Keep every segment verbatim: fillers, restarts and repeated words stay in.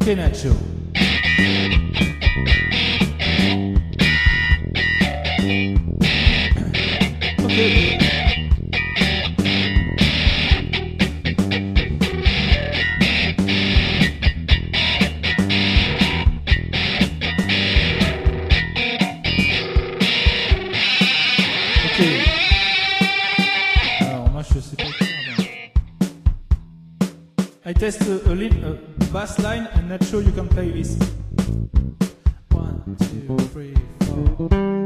Okay, Nacho. Okay, okay. Ok. Alors moi je sais pas faire. I test a, a, lead, a bass line and Nacho you can play this. One, two, three, four.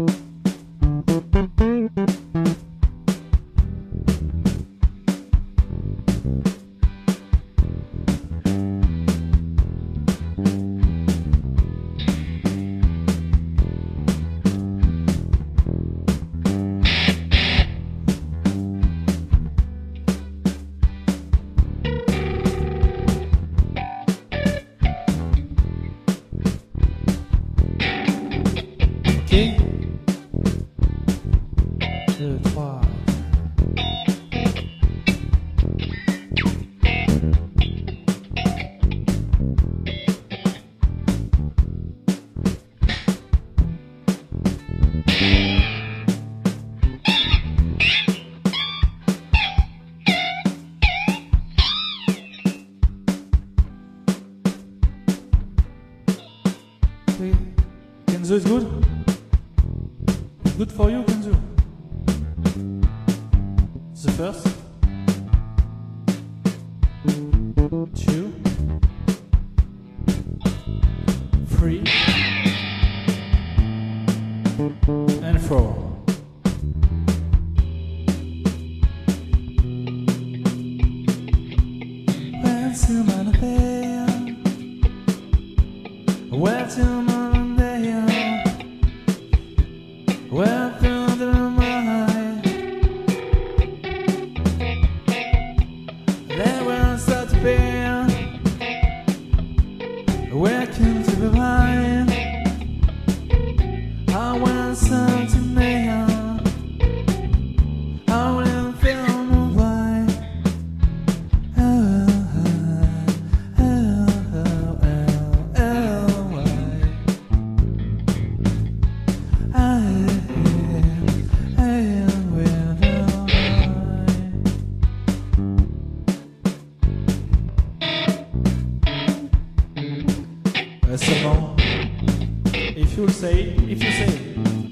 deux, trois. Okay. Kenzo is good? Good for you, Kenzo? The first, two, three, and four. Where to Monday? Where to Monday? Where to the mind? There was such pain. Welcome to the mind. I want something new. I will feel more wide. Oh, oh, oh, oh, oh, oh, I, I will uh, seulement, if you say, if you say.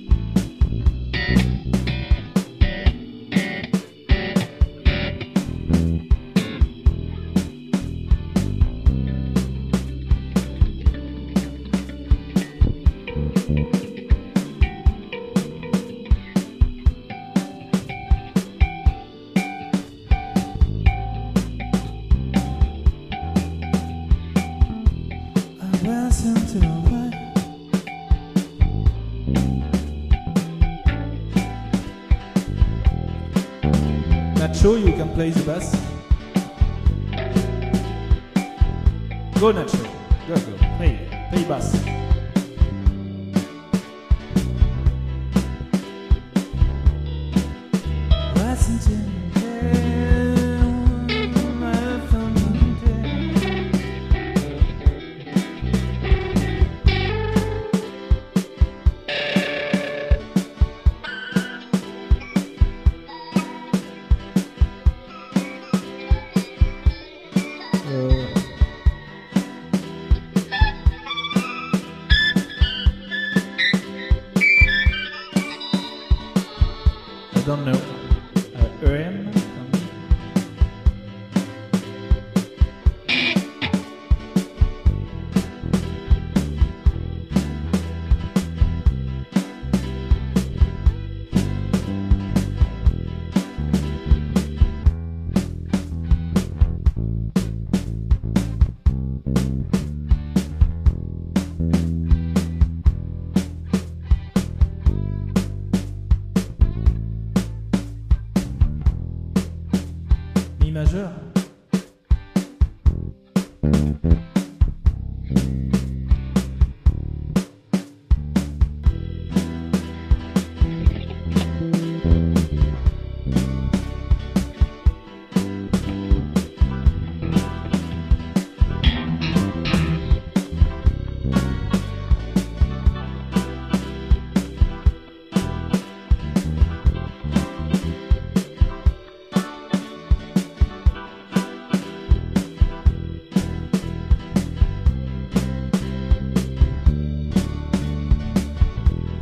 Listen to the light. Nacho, you can play the bass. Go, Nacho. Go, go. Play, play bass. Listen to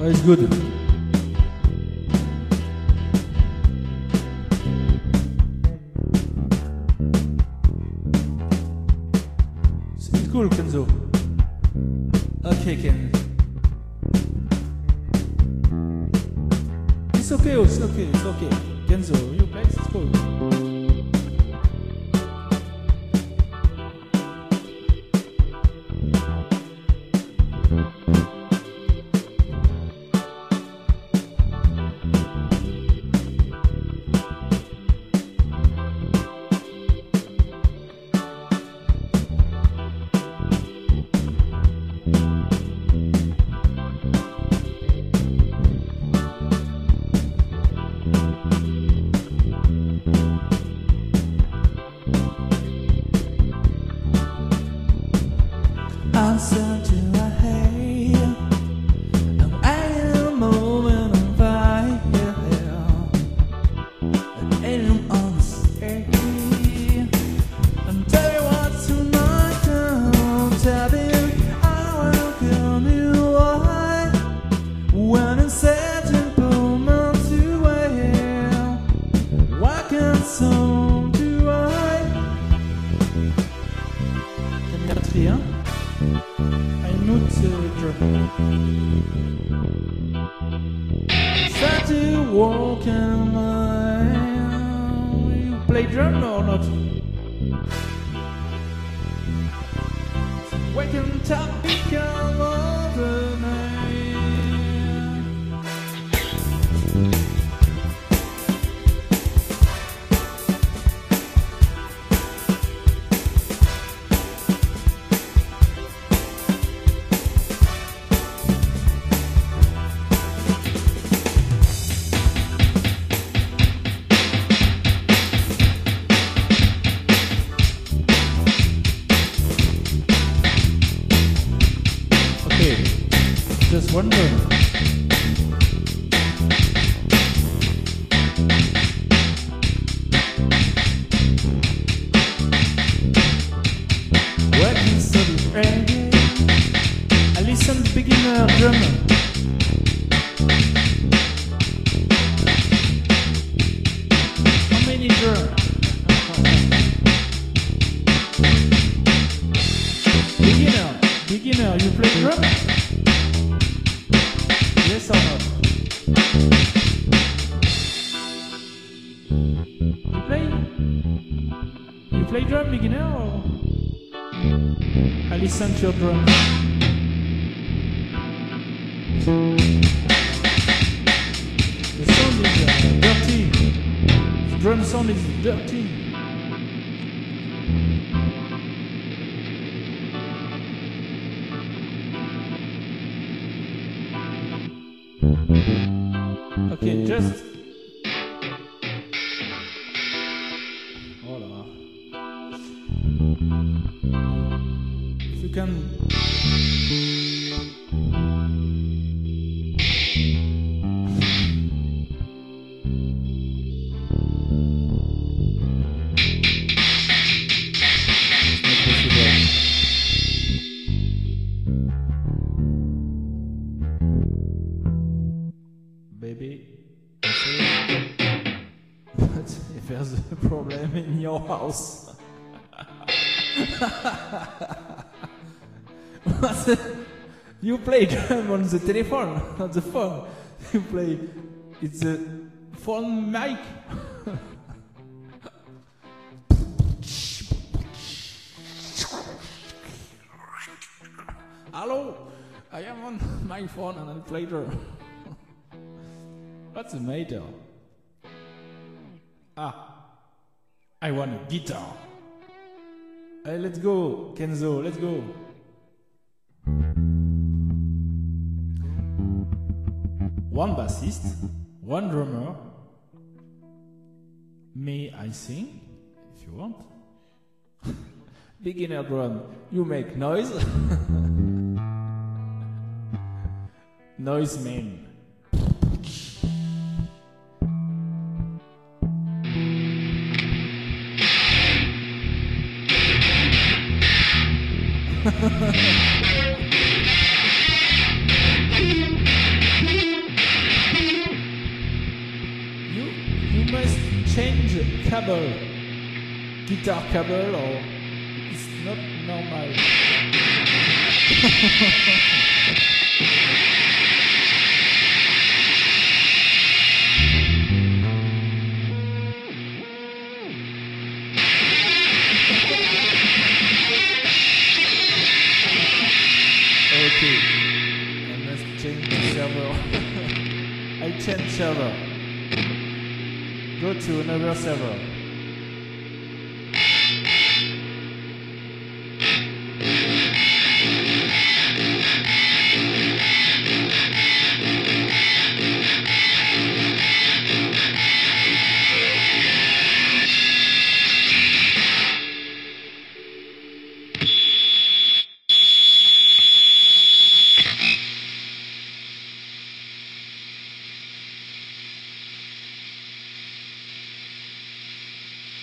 Oh, it's good. It's cool, Kenzo. Okay, Ken. It's okay, it's okay, it's okay. Kenzo, you play, it's cool. Answer to a hey, I'm in a moment of fire, and I'm on the stage. And tell you what tonight, I'll tell you I will kill you why when it's set in moments away. Why can't some do I? T'aimes bien la tri, hein? I note uh, drum. Start to walk in my. You play drum or not? Waking top become all the night. Just wonder. Working so reggae. I listen to beginner drummer. How many drums? Beginner, beginner, you play drum? Yes or no? You play? You play drum, beginner, or? I listen to your drum. The sound is uh, dirty. The drum sound is dirty. Okay, just. Voilà. If you can. Baby, but if there's a problem in your house, you play drum on the telephone, not the phone. You play, it's a phone mic. Hello, I am on my phone and I play drum. What's the matter? Ah, I want a guitar. Hey, let's go, Kenzo, let's go. One bassist, one drummer. May I sing, if you want? Beginner drum, you make noise. Noise man. cable, guitar cable, or it's not normal. Okay, I must change the server. I change server. Go to another server.